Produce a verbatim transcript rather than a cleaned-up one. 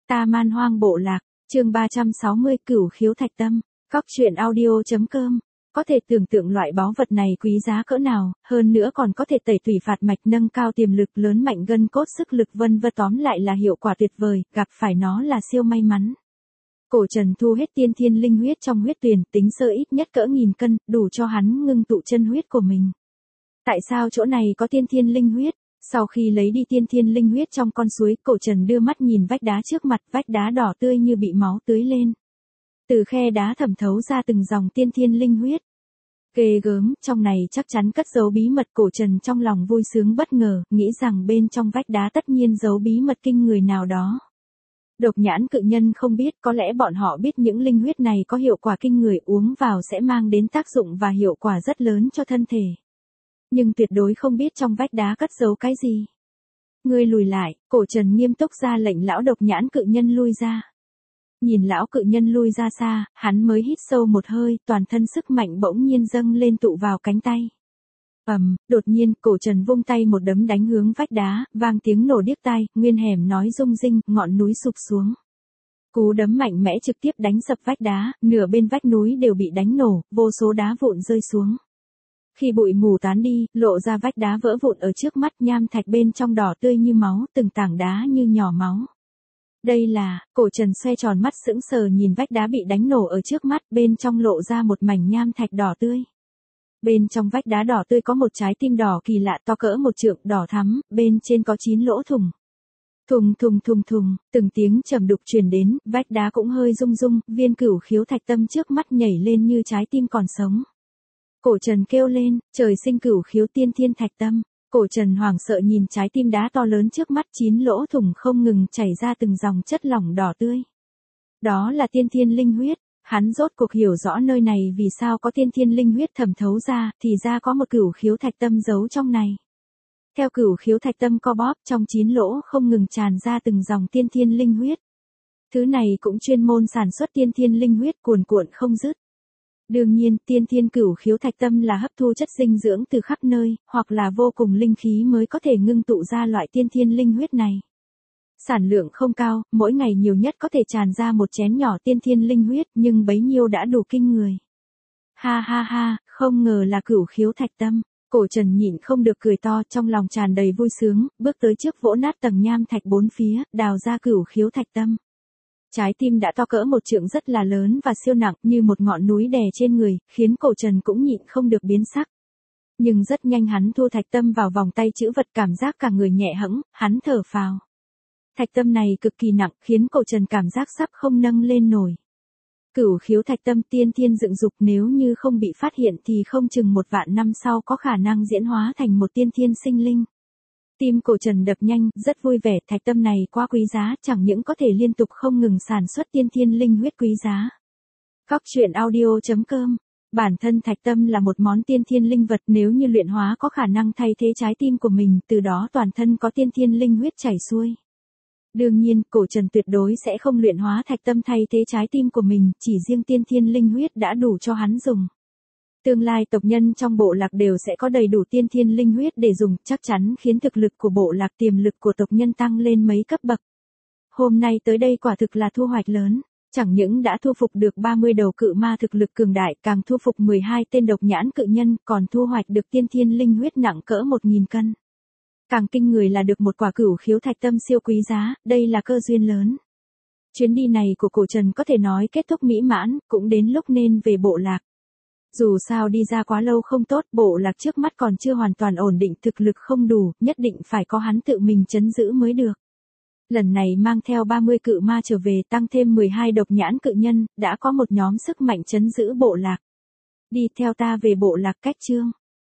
Ta Man Hoang Bộ Lạc, chương ba trăm sáu mươi Cửu Khiếu Thạch Tâm, Cóc truyện audio.com. Có thể tưởng tượng loại báu vật này quý giá cỡ nào, hơn nữa còn có thể tẩy tủy phạt mạch, nâng cao tiềm lực, lớn mạnh gân cốt, sức lực vân vân, tóm lại là hiệu quả tuyệt vời, gặp phải nó là siêu may mắn. Cổ Trần thu hết tiên thiên linh huyết trong huyết tuyền, tính sơ ít nhất cỡ nghìn cân, đủ cho hắn ngưng tụ chân huyết của mình. Tại sao chỗ này có tiên thiên linh huyết? Sau khi lấy đi tiên thiên linh huyết trong con suối, Cổ Trần đưa mắt nhìn vách đá trước mặt, vách đá đỏ tươi như bị máu tưới lên. Từ khe đá thẩm thấu ra từng dòng tiên thiên linh huyết. Ghê gớm, trong này chắc chắn cất giấu bí mật. Cổ Trần trong lòng vui sướng bất ngờ, nghĩ rằng bên trong vách đá tất nhiên giấu bí mật kinh người nào đó. Độc Nhãn cự nhân không biết, có lẽ bọn họ biết những linh huyết này có hiệu quả kinh người, uống vào sẽ mang đến tác dụng và hiệu quả rất lớn cho thân thể. Nhưng tuyệt đối không biết trong vách đá cất giấu cái gì. Ngươi lùi lại, Cổ Trần nghiêm túc ra lệnh lão Độc Nhãn cự nhân lui ra. Nhìn lão cự nhân lui ra xa, hắn mới hít sâu một hơi, toàn thân sức mạnh bỗng nhiên dâng lên tụ vào cánh tay. Ầm, um, đột nhiên, Cổ Trần vung tay một đấm đánh hướng vách đá, vang tiếng nổ điếc tai, nguyên hẻm nói rung rinh, ngọn núi sụp xuống. Cú đấm mạnh mẽ trực tiếp đánh sập vách đá, nửa bên vách núi đều bị đánh nổ, vô số đá vụn rơi xuống. Khi bụi mù tán đi, lộ ra vách đá vỡ vụn ở trước mắt, nham thạch bên trong đỏ tươi như máu, từng tảng đá như nhỏ máu. Đây là, Cổ Trần xoay tròn mắt sững sờ nhìn vách đá bị đánh nổ ở trước mắt, bên trong lộ ra một mảnh nham thạch đỏ tươi. Bên trong vách đá đỏ tươi có một trái tim đỏ kỳ lạ to cỡ một trượng, đỏ thắm, bên trên có chín lỗ thủng. Thùng thùng thùng thùng, từng tiếng trầm đục truyền đến, vách đá cũng hơi rung rung, viên Cửu Khiếu Thạch Tâm trước mắt nhảy lên như trái tim còn sống. Cổ Trần kêu lên, trời sinh Cửu Khiếu Tiên Thiên Thạch Tâm. Cổ Trần hoảng sợ nhìn trái tim đá to lớn trước mắt, chín lỗ thủng không ngừng chảy ra từng dòng chất lỏng đỏ tươi. Đó là tiên thiên linh huyết, hắn rốt cuộc hiểu rõ nơi này vì sao có tiên thiên linh huyết thẩm thấu ra, thì ra có một Cửu Khiếu Thạch Tâm giấu trong này. Theo Cửu Khiếu Thạch Tâm co bóp, trong chín lỗ không ngừng tràn ra từng dòng tiên thiên linh huyết. Thứ này cũng chuyên môn sản xuất tiên thiên linh huyết cuồn cuộn không dứt. Đương nhiên, tiên thiên Cửu Khiếu Thạch Tâm là hấp thu chất dinh dưỡng từ khắp nơi, hoặc là vô cùng linh khí mới có thể ngưng tụ ra loại tiên thiên linh huyết này. Sản lượng không cao, mỗi ngày nhiều nhất có thể tràn ra một chén nhỏ tiên thiên linh huyết, nhưng bấy nhiêu đã đủ kinh người. Ha ha ha, không ngờ là Cửu Khiếu Thạch Tâm. Cổ Trần nhịn không được cười to, trong lòng tràn đầy vui sướng, bước tới trước vỗ nát tầng nham thạch bốn phía, đào ra Cửu Khiếu Thạch Tâm. Trái tim đã to cỡ một trượng, rất là lớn và siêu nặng, như một ngọn núi đè trên người, khiến Cổ Trần cũng nhịn không được biến sắc. Nhưng rất nhanh hắn thu thạch tâm vào vòng tay trữ vật, cảm giác cả người nhẹ hẫng, hắn thở phào. Thạch tâm này cực kỳ nặng, khiến Cổ Trần cảm giác sắp không nâng lên nổi. Cửu Khiếu Thạch Tâm tiên thiên dựng dục, nếu như không bị phát hiện thì không chừng một vạn năm sau có khả năng diễn hóa thành một tiên thiên sinh linh. Tim Cổ Trần đập nhanh, rất vui vẻ, thạch tâm này quá quý giá, chẳng những có thể liên tục không ngừng sản xuất tiên thiên linh huyết quý giá. Cóc truyện audio.com. Bản thân thạch tâm là một món tiên thiên linh vật, nếu như luyện hóa có khả năng thay thế trái tim của mình, từ đó toàn thân có tiên thiên linh huyết chảy xuôi. Đương nhiên, Cổ Trần tuyệt đối sẽ không luyện hóa thạch tâm thay thế trái tim của mình, chỉ riêng tiên thiên linh huyết đã đủ cho hắn dùng. Tương lai tộc nhân trong bộ lạc đều sẽ có đầy đủ tiên thiên linh huyết để dùng, chắc chắn khiến thực lực của bộ lạc, tiềm lực của tộc nhân tăng lên mấy cấp bậc. Hôm nay tới đây quả thực là thu hoạch lớn, chẳng những đã thu phục được ba mươi đầu cự ma thực lực cường đại, càng thu phục mười hai tên Độc Nhãn cự nhân, còn thu hoạch được tiên thiên linh huyết nặng cỡ một nghìn cân. Càng kinh người là được một quả Cửu Khiếu Thạch Tâm siêu quý giá, đây là cơ duyên lớn. Chuyến đi này của Cổ Trần có thể nói kết thúc mỹ mãn, cũng đến lúc nên về bộ lạc. Dù sao đi ra quá lâu không tốt, bộ lạc trước mắt còn chưa hoàn toàn ổn định, thực lực không đủ, nhất định phải có hắn tự mình trấn giữ mới được. Lần này mang theo ba mươi cự ma trở về, tăng thêm mười hai Độc Nhãn cự nhân, đã có một nhóm sức mạnh trấn giữ bộ lạc. Đi theo ta về bộ lạc. Cách chương